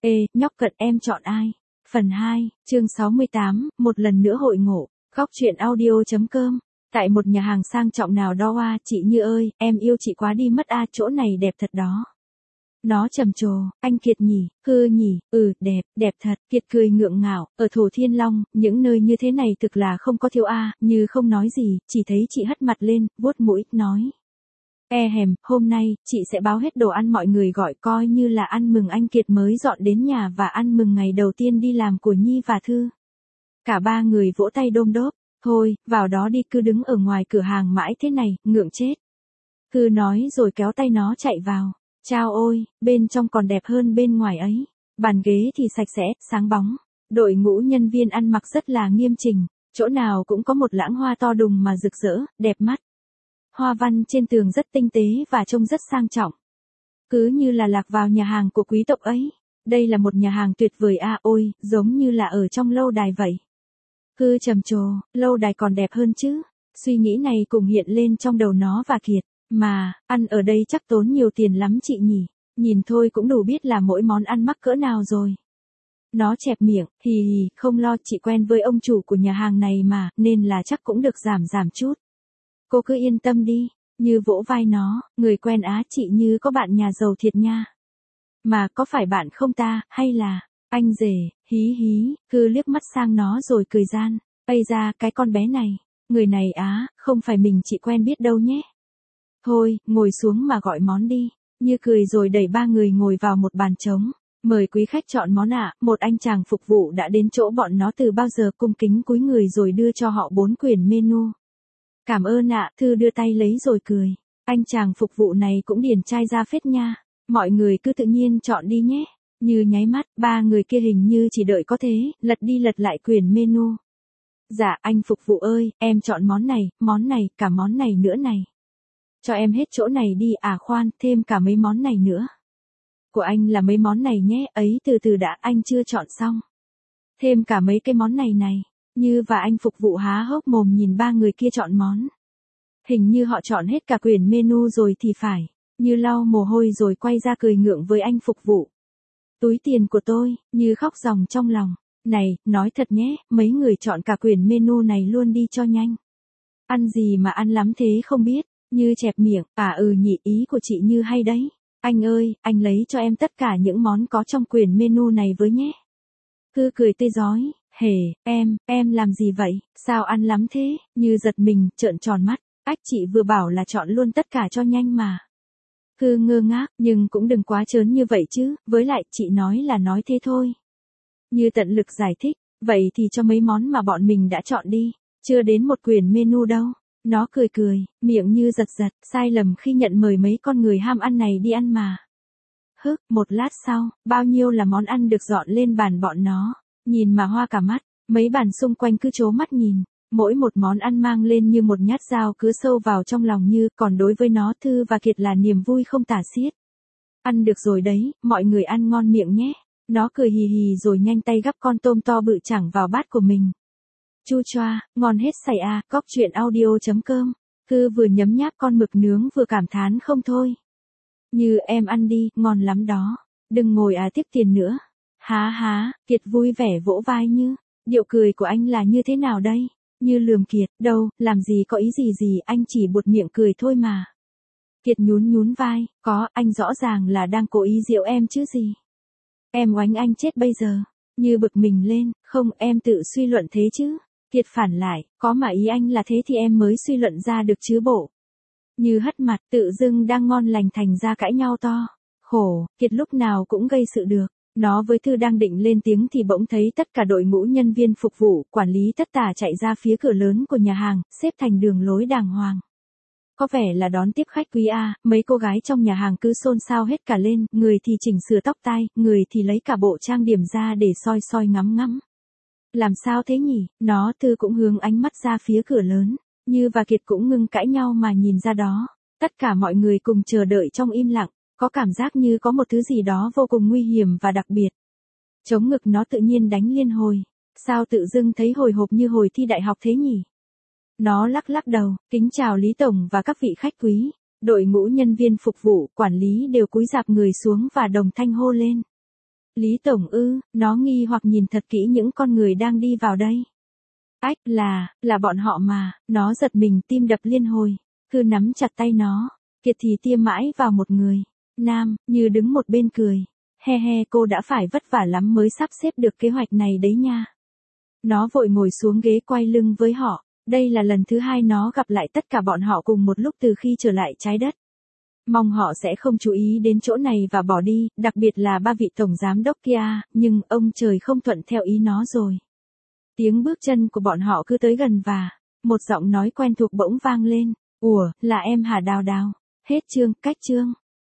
Ê, nhóc cận em chọn ai? Phần 2, chương 68, một lần nữa hội ngộ, góc truyện audio.com. Tại một nhà hàng sang trọng nào đó chị Như ơi, em yêu chị quá đi mất chỗ này đẹp thật đó. Nó trầm trồ, anh Kiệt nhỉ, nhỉ, đẹp thật, Kiệt cười ngượng ngạo, ở Thổ Thiên Long, những nơi như thế này thực là không có thiếu Như không nói gì, chỉ thấy chị hất mặt lên, vuốt mũi, nói. Hôm nay, chị sẽ báo hết đồ ăn mọi người gọi coi như là ăn mừng anh Kiệt mới dọn đến nhà và ăn mừng ngày đầu tiên đi làm của Nhi và Thư. Cả ba người vỗ tay đôm đốp, thôi, vào đó đi, cứ đứng ở ngoài cửa hàng mãi thế này, ngượng chết. Thư nói rồi kéo tay nó chạy vào, chao ôi, bên trong còn đẹp hơn bên ngoài ấy, bàn ghế thì sạch sẽ, sáng bóng, đội ngũ nhân viên ăn mặc rất là nghiêm chỉnh, chỗ nào cũng có một lẵng hoa to đùng mà rực rỡ, đẹp mắt. Hoa văn trên tường rất tinh tế và trông rất sang trọng. Cứ như là lạc vào nhà hàng của quý tộc ấy. Đây là một nhà hàng tuyệt vời ôi, giống như là ở trong lâu đài vậy. Cứ trầm trồ, lâu đài còn đẹp hơn chứ. Suy nghĩ này cùng hiện lên trong đầu nó và Kiệt. Mà, ăn ở đây chắc tốn nhiều tiền lắm chị nhỉ. Nhìn thôi cũng đủ biết là mỗi món ăn mắc cỡ nào rồi. Nó chẹp miệng, không lo, chị quen với ông chủ của nhà hàng này mà, nên là chắc cũng được giảm chút. Cô cứ yên tâm đi, Như vỗ vai nó, người quen chị Như có bạn nhà giàu thiệt nha. Mà có phải bạn không ta, hay là, anh rể, cứ liếc mắt sang nó rồi cười gian, ây ra cái con bé này, người này không phải mình chị quen biết đâu nhé. Thôi, ngồi xuống mà gọi món đi, Như cười rồi đẩy ba người ngồi vào một bàn trống. Mời quý khách chọn món một anh chàng phục vụ đã đến chỗ bọn nó từ bao giờ cung kính cúi người rồi đưa cho họ 4 quyển menu. Cảm ơn Thư đưa tay lấy rồi cười. Anh chàng phục vụ này cũng điển trai ra phết nha. Mọi người cứ tự nhiên chọn đi nhé. Như nháy mắt, ba người kia hình như chỉ đợi có thế, lật đi lật lại quyển menu. Dạ, anh phục vụ ơi, em chọn món này, cả món này nữa này. Cho em hết chỗ này đi, khoan, thêm cả mấy món này nữa. Của anh là mấy món này nhé, ấy từ từ đã, anh chưa chọn xong. Thêm cả mấy cái món này này. Như và anh phục vụ há hốc mồm nhìn ba người kia chọn món. Hình như họ chọn hết cả quyển menu rồi thì phải. Như lau mồ hôi rồi quay ra cười ngượng với anh phục vụ. Túi tiền của tôi, Như khóc ròng trong lòng. Này, nói thật nhé, mấy người chọn cả quyển menu này luôn đi cho nhanh. Ăn gì mà ăn lắm thế không biết. Như chẹp miệng, nhỉ, ý của chị Như hay đấy. Anh ơi, anh lấy cho em tất cả những món có trong quyển menu này với nhé. Cứ cười tươi rói. Em làm gì vậy, sao ăn lắm thế, Như giật mình, trợn tròn mắt, chị vừa bảo là chọn luôn tất cả cho nhanh mà. Cứ ngơ ngác, nhưng cũng đừng quá trớn như vậy chứ, với lại chị nói là nói thế thôi. Như tận lực giải thích, vậy thì cho mấy món mà bọn mình đã chọn đi, chưa đến một quyển menu đâu. Nó cười, miệng Như giật, sai lầm khi nhận mời mấy con người ham ăn này đi ăn mà. Một lát sau, bao nhiêu là món ăn được dọn lên bàn bọn nó. Nhìn mà hoa cả mắt, mấy bàn xung quanh cứ trố mắt nhìn, mỗi một món ăn mang lên như một nhát dao cứ sâu vào trong lòng Như, còn đối với nó Thư và Kiệt là niềm vui không tả xiết. Ăn được rồi đấy, mọi người ăn ngon miệng nhé. Nó cười hì rồi nhanh tay gắp con tôm to bự chẳng vào bát của mình. Chu choa, ngon hết sảy góc truyện audio.com. Thư vừa nhấm nháp con mực nướng vừa cảm thán không thôi. Như em ăn đi, ngon lắm đó. Đừng ngồi tiếc tiền nữa. Kiệt vui vẻ vỗ vai Như. Điệu cười của anh là như thế nào đây? Như lườm Kiệt, đâu, làm gì có ý gì, anh chỉ buột miệng cười thôi mà. Kiệt nhún vai, có, anh rõ ràng là đang cố ý giễu em chứ gì. Em oánh anh chết bây giờ. Như bực mình lên, không, em tự suy luận thế chứ. Kiệt phản lại, có mà ý anh là thế thì em mới suy luận ra được chứ bộ. Như hất mặt, tự dưng đang ngon lành thành ra cãi nhau to. Khổ, Kiệt lúc nào cũng gây sự được. Nó với Thư đang định lên tiếng thì bỗng thấy tất cả đội ngũ nhân viên phục vụ, quản lý tất tả chạy ra phía cửa lớn của nhà hàng, xếp thành đường lối đàng hoàng. Có vẻ là đón tiếp khách quý mấy cô gái trong nhà hàng cứ xôn xao hết cả lên, người thì chỉnh sửa tóc tai, người thì lấy cả bộ trang điểm ra để soi ngắm. Làm sao thế nhỉ, Thư cũng hướng ánh mắt ra phía cửa lớn, Như và Kiệt cũng ngưng cãi nhau mà nhìn ra đó. Tất cả mọi người cùng chờ đợi trong im lặng. Có cảm giác như có một thứ gì đó vô cùng nguy hiểm và đặc biệt. Chống ngực nó tự nhiên đánh liên hồi. Sao tự dưng thấy hồi hộp như hồi thi đại học thế nhỉ? Nó lắc đầu, kính chào Lý Tổng và các vị khách quý. Đội ngũ nhân viên phục vụ, quản lý đều cúi rạp người xuống và đồng thanh hô lên. Lý Tổng ư, nó nghi hoặc nhìn thật kỹ những con người đang đi vào đây. Ách là bọn họ mà, nó giật mình tim đập liên hồi, cứ nắm chặt tay nó, Kiệt thì tia mãi vào một người, nam, như đứng một bên cười. He he cô đã phải vất vả lắm mới sắp xếp được kế hoạch này đấy nha. Nó vội ngồi xuống ghế quay lưng với họ, đây là lần thứ 2 nó gặp lại tất cả bọn họ cùng một lúc từ khi trở lại trái đất. Mong họ sẽ không chú ý đến chỗ này và bỏ đi, đặc biệt là 3 vị tổng giám đốc kia, nhưng ông trời không thuận theo ý nó rồi. Tiếng bước chân của bọn họ cứ tới gần và một giọng nói quen thuộc bỗng vang lên. Ủa, là em hả Đào Đào? Hết chương, cách chương.